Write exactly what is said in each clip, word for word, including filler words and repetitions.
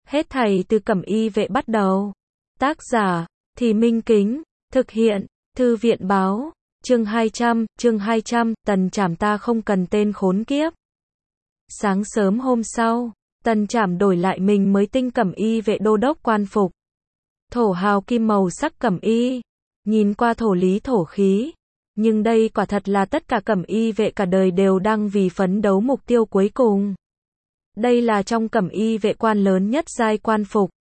Hết thảy từ Cẩm Y vệ bắt đầu. Tác giả, Thì Minh Kính, thực hiện, Thư viện báo, chương hai trăm, chương hai trăm, Tần Trảm ta không cần tên khốn kiếp. Sáng sớm hôm sau, Tần Trảm đổi lại mình mới tinh Cẩm Y vệ đô đốc quan phục. Thổ hào kim màu sắc cẩm y, nhìn qua thổ lý thổ khí, nhưng đây quả thật là tất cả Cẩm Y vệ cả đời đều đang vì phấn đấu mục tiêu cuối cùng. Đây là trong Cẩm Y vệ quan lớn nhất giai quan phục.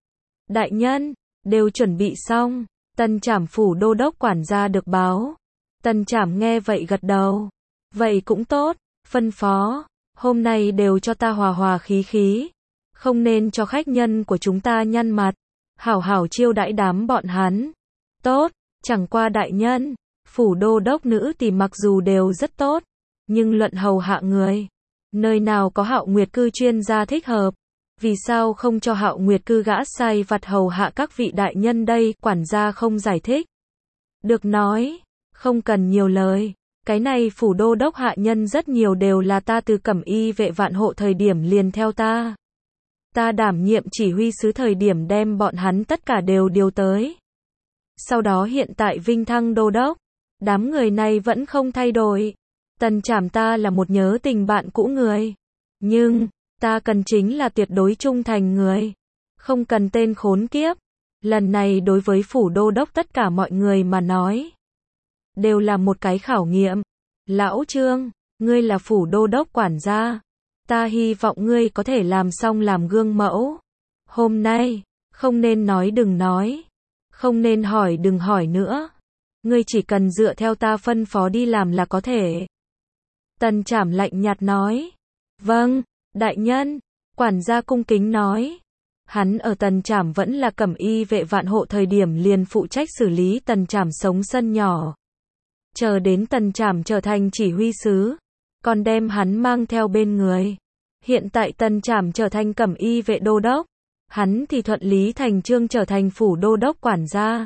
Đại nhân, đều chuẩn bị xong, Tần Trảm phủ đô đốc quản gia được báo. Tần Trảm nghe vậy gật đầu. Vậy cũng tốt, phân phó, hôm nay đều cho ta hòa hòa khí khí, không nên cho khách nhân của chúng ta nhăn mặt, hảo hảo chiêu đãi đám bọn hắn. Tốt, chẳng qua đại nhân, phủ đô đốc nữ thì mặc dù đều rất tốt, nhưng luận hầu hạ người, nơi nào có Hạo Nguyệt cư chuyên gia thích hợp, vì sao không cho Hạo Nguyệt cư gã sai vặt hầu hạ các vị đại nhân đây, quản gia không giải thích. Được nói, không cần nhiều lời, cái này phủ đô đốc hạ nhân rất nhiều đều là ta từ Cẩm Y vệ vạn hộ thời điểm liền theo ta. Ta đảm nhiệm chỉ huy sứ thời điểm đem bọn hắn tất cả đều điều tới. Sau đó hiện tại vinh thăng đô đốc, đám người này vẫn không thay đổi. Tần Trảm ta là một nhớ tình bạn cũ người, nhưng ta cần chính là tuyệt đối trung thành người, không cần tên khốn kiếp. Lần này đối với phủ đô đốc tất cả mọi người mà nói, đều là một cái khảo nghiệm. Lão Trương, ngươi là phủ đô đốc quản gia, ta hy vọng ngươi có thể làm xong làm gương mẫu. Hôm nay, không nên nói đừng nói, không nên hỏi đừng hỏi nữa. Ngươi chỉ cần dựa theo ta phân phó đi làm là có thể. Tần Trảm lạnh nhạt nói. Vâng, đại nhân, quản gia cung kính nói. Hắn ở Tần Trảm vẫn là Cẩm Y vệ vạn hộ thời điểm liền phụ trách xử lý Tần Trảm sống sân nhỏ. Chờ đến Tần Trảm trở thành chỉ huy sứ, còn đem hắn mang theo bên người. Hiện tại Tần Trảm trở thành Cẩm Y vệ đô đốc, hắn thì thuận lý thành chương trở thành phủ đô đốc quản gia.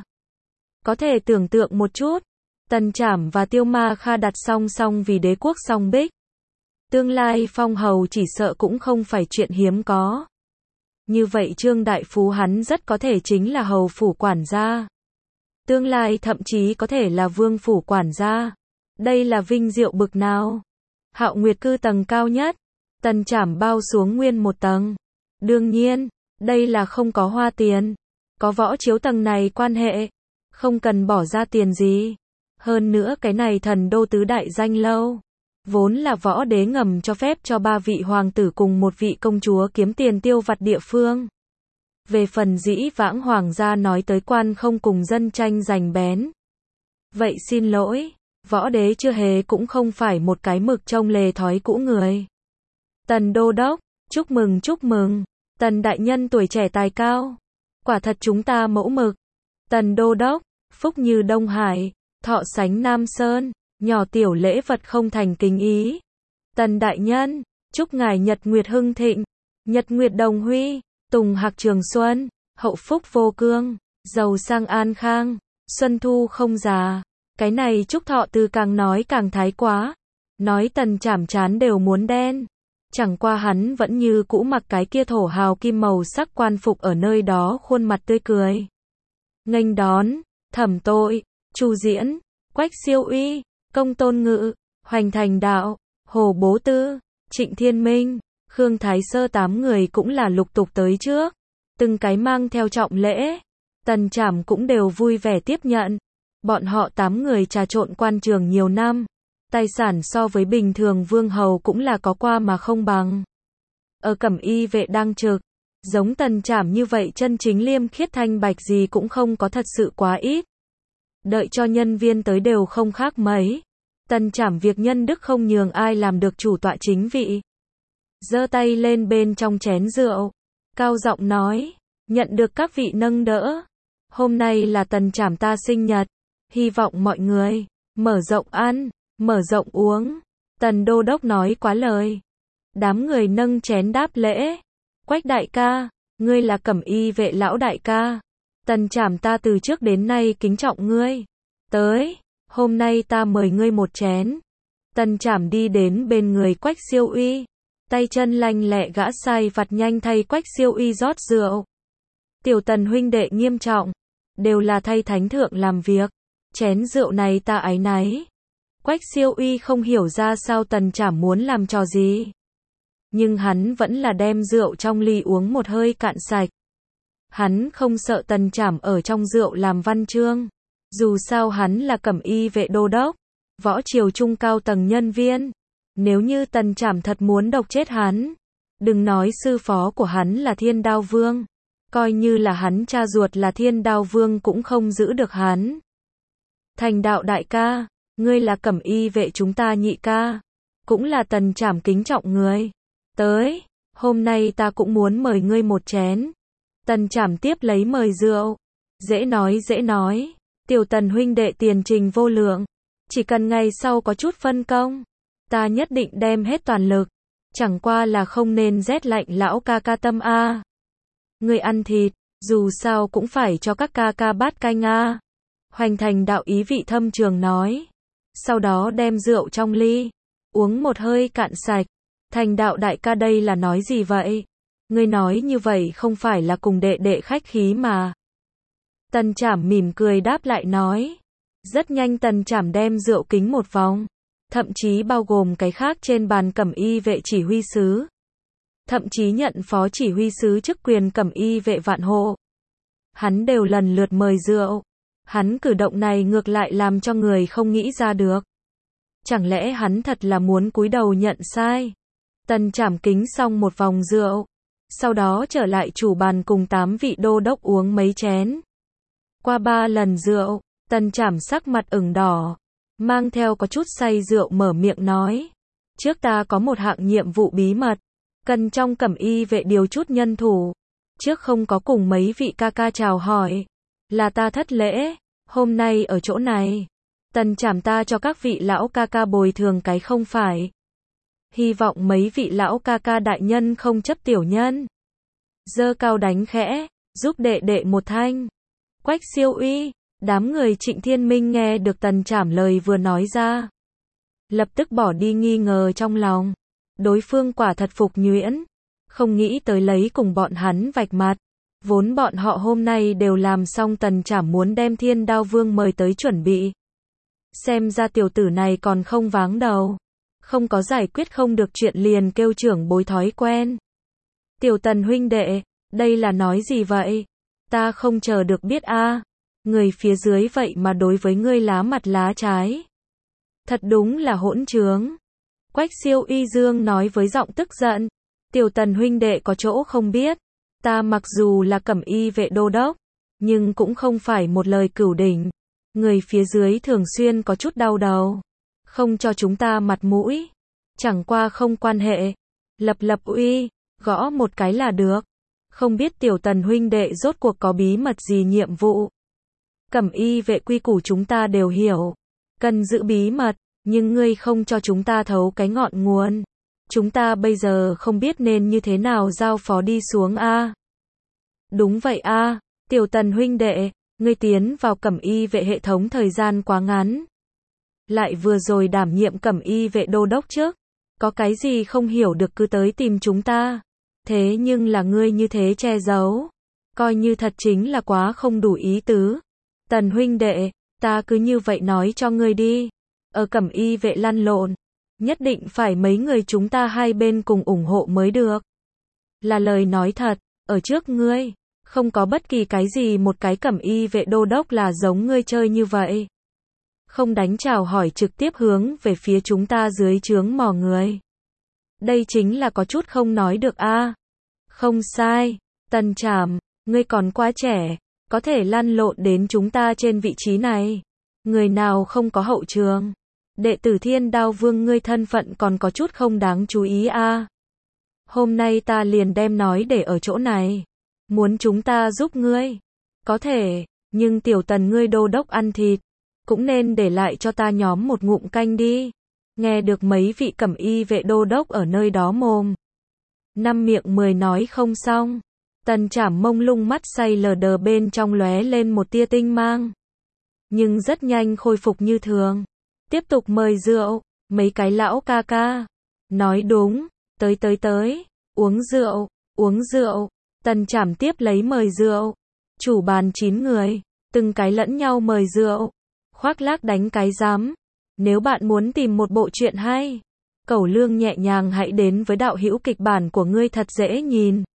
Có thể tưởng tượng một chút, Tần Trảm và Tiêu Ma Kha đặt song song vì đế quốc song bích. Tương lai phong hầu chỉ sợ cũng không phải chuyện hiếm có. Như vậy Trương Đại Phú hắn rất có thể chính là hầu phủ quản gia. Tương lai thậm chí có thể là vương phủ quản gia. Đây là vinh diệu bực nào. Hạo Nguyệt cư tầng cao nhất, Tần Trảm bao xuống nguyên một tầng. Đương nhiên, đây là không có hoa tiền. Có võ chiếu tầng này quan hệ, không cần bỏ ra tiền gì. Hơn nữa cái này thần đô tứ đại danh lâu, vốn là võ đế ngầm cho phép cho ba vị hoàng tử cùng một vị công chúa kiếm tiền tiêu vặt địa phương. Về phần dĩ vãng hoàng gia nói tới quan không cùng dân tranh giành bén. Vậy xin lỗi, võ đế chưa hề cũng không phải một cái mực trông lề thói cũ người. Tần đô đốc, chúc mừng chúc mừng, Tần đại nhân tuổi trẻ tài cao, quả thật chúng ta mẫu mực. Tần đô đốc, phúc như Đông Hải, thọ sánh Nam Sơn, nhỏ tiểu lễ vật không thành kính ý. Tần đại nhân, chúc ngài nhật nguyệt hưng thịnh, nhật nguyệt đồng huy, tùng hạc trường xuân, hậu phúc vô cương, giàu sang an khang, xuân thu không già. Cái này chúc thọ từ càng nói càng thái quá, nói Tần Trảm chán đều muốn đen. Chẳng qua hắn vẫn như cũ mặc cái kia thổ hào kim màu sắc quan phục ở nơi đó khuôn mặt tươi cười. Nghênh đón, Thẩm Tội, Chu Diễn, Quách Siêu Uy, Công Tôn Ngự, Hoành Thành Đạo, Hồ Bố Tư, Trịnh Thiên Minh, Khương Thái Sơ tám người cũng là lục tục tới trước, từng cái mang theo trọng lễ. Tần Trảm cũng đều vui vẻ tiếp nhận. Bọn họ tám người trà trộn quan trường nhiều năm, tài sản so với bình thường vương hầu cũng là có qua mà không bằng. Ở Cẩm Y vệ đang trực, giống Tần Trảm như vậy chân chính liêm khiết thanh bạch gì cũng không có thật sự quá ít. Đợi cho nhân viên tới đều không khác mấy. Tần Trảm việc nhân đức không nhường ai làm được chủ tọa chính vị. Giơ tay lên bên trong chén rượu, cao giọng nói, nhận được các vị nâng đỡ. Hôm nay là Tần Trảm ta sinh nhật, hy vọng mọi người mở rộng ăn, mở rộng uống. Tần đô đốc nói quá lời. Đám người nâng chén đáp lễ. Quách đại ca, ngươi là Cẩm Y vệ lão đại ca. Tần Trảm ta từ trước đến nay kính trọng ngươi. Tới, hôm nay ta mời ngươi một chén. Tần Trảm đi đến bên người Quách Siêu Uy. Tay chân lanh lẹ gã sai vặt nhanh thay Quách Siêu Uy rót rượu. Tiểu Tần huynh đệ nghiêm trọng, đều là thay thánh thượng làm việc, chén rượu này ta áy náy. Quách Siêu Uy không hiểu ra sao Tần Trảm muốn làm trò gì, nhưng hắn vẫn là đem rượu trong ly uống một hơi cạn sạch. Hắn không sợ Tần Trảm ở trong rượu làm văn chương, dù sao hắn là Cẩm Y vệ đô đốc, võ triều trung cao tầng nhân viên. Nếu như Tần Trảm thật muốn độc chết hắn, đừng nói sư phó của hắn là Thiên Đao Vương, coi như là hắn cha ruột là Thiên Đao Vương cũng không giữ được hắn. Thành Đạo đại ca, ngươi là Cẩm Y vệ chúng ta nhị ca, cũng là Tần Trảm kính trọng người. Tới, hôm nay ta cũng muốn mời ngươi một chén. Tần Trảm tiếp lấy mời rượu. Dễ nói dễ nói, Tiểu Tần huynh đệ tiền trình vô lượng, chỉ cần ngày sau có chút phân công, ta nhất định đem hết toàn lực, chẳng qua là không nên rét lạnh lão ca ca tâm a. Ngươi ăn thịt, dù sao cũng phải cho các ca ca bát canh a. Hoành Thành Đạo ý vị thâm trường nói, sau đó đem rượu trong ly uống một hơi cạn sạch. Thành Đạo đại ca đây là nói gì vậy? Ngươi nói như vậy không phải là cùng đệ đệ khách khí mà. Tần Trảm mỉm cười đáp lại nói. Rất nhanh Tần Trảm đem rượu kính một vòng, thậm chí bao gồm cái khác trên bàn Cẩm Y vệ chỉ huy sứ, thậm chí nhận phó chỉ huy sứ chức quyền Cẩm Y vệ Vạn Hộ, hắn đều lần lượt mời rượu. Hắn cử động này ngược lại làm cho người không nghĩ ra được. Chẳng lẽ hắn thật là muốn cúi đầu nhận sai? Tần Trảm kính xong một vòng rượu, sau đó trở lại chủ bàn cùng tám vị đô đốc uống mấy chén. Qua ba lần rượu, Tần Trảm sắc mặt ửng đỏ, mang theo có chút say rượu mở miệng nói. Trước ta có một hạng nhiệm vụ bí mật, cần trong Cẩm Y vệ điều chút nhân thủ. Trước không có cùng mấy vị ca ca chào hỏi, là ta thất lễ, hôm nay ở chỗ này. Tần Trảm ta cho các vị lão ca ca bồi thường cái không phải. Hy vọng mấy vị lão ca ca đại nhân không chấp tiểu nhân. Giơ cao đánh khẽ, giúp đệ đệ một thanh. Quách Siêu Uy, đám người Trịnh Thiên Minh nghe được Tần Trảm lời vừa nói ra, lập tức bỏ đi nghi ngờ trong lòng. Đối phương quả thật phục nhuyễn, không nghĩ tới lấy cùng bọn hắn vạch mặt. Vốn bọn họ hôm nay đều làm xong Tần Trảm muốn đem Thiên Đao Vương mời tới chuẩn bị. Xem ra tiểu tử này còn không váng đầu, không có giải quyết không được chuyện liền kêu trưởng bối thói quen. Tiểu Tần huynh đệ, đây là nói gì vậy? Ta không chờ được biết a. Người phía dưới vậy mà đối với ngươi lá mặt lá trái. Thật đúng là hỗn trướng. Quách Siêu Uy Dương nói với giọng tức giận. Tiểu Tần huynh đệ có chỗ không biết. Ta mặc dù là Cẩm Y vệ đô đốc, nhưng cũng không phải một lời cửu đỉnh. Người phía dưới thường xuyên có chút đau đầu, không cho chúng ta mặt mũi. Chẳng qua không quan hệ. Lập lập uy, gõ một cái là được. Không biết Tiểu Tần huynh đệ rốt cuộc có bí mật gì nhiệm vụ. Cẩm Y vệ quy củ chúng ta đều hiểu, cần giữ bí mật, nhưng ngươi không cho chúng ta thấu cái ngọn nguồn. Chúng ta bây giờ không biết nên như thế nào giao phó đi xuống a. Đúng vậy a, Tiểu Tần huynh đệ, ngươi tiến vào Cẩm Y vệ hệ thống thời gian quá ngắn. Lại vừa rồi đảm nhiệm Cẩm Y vệ đô đốc trước, có cái gì không hiểu được cứ tới tìm chúng ta. Thế nhưng là ngươi như thế che giấu, coi như thật chính là quá không đủ ý tứ. Tần huynh đệ, ta cứ như vậy nói cho ngươi đi. Ở Cẩm Y vệ lăn lộn, nhất định phải mấy người chúng ta hai bên cùng ủng hộ mới được. Là lời nói thật, ở trước ngươi, không có bất kỳ cái gì một cái Cẩm Y vệ đô đốc là giống ngươi chơi như vậy. Không đánh chào hỏi trực tiếp hướng về phía chúng ta dưới trướng mò người. Đây chính là có chút không nói được a. Không sai, Tần Trảm, ngươi còn quá trẻ, có thể lăn lộn đến chúng ta trên vị trí này. Người nào không có hậu trường. Đệ tử Thiên Đao Vương ngươi thân phận còn có chút không đáng chú ý a. Hôm nay ta liền đem nói để ở chỗ này. Muốn chúng ta giúp ngươi, có thể, nhưng Tiểu Tần ngươi đô đốc ăn thịt, cũng nên để lại cho ta nhóm một ngụm canh đi. Nghe được mấy vị Cẩm Y vệ đô đốc ở nơi đó mồm năm miệng mười nói không xong. Tần Trảm mông lung mắt say lờ đờ bên trong lóe lên một tia tinh mang, nhưng rất nhanh khôi phục như thường. Tiếp tục mời rượu, mấy cái lão ca ca. Nói đúng, Tới tới tới, uống rượu, uống rượu. Tần Trảm tiếp lấy mời rượu. Chủ bàn chín người, từng cái lẫn nhau mời rượu. Khoác lác đánh cái rắm. Nếu bạn muốn tìm một bộ truyện hay, cẩu lương nhẹ nhàng hãy đến với đạo hữu kịch bản của ngươi thật dễ nhìn.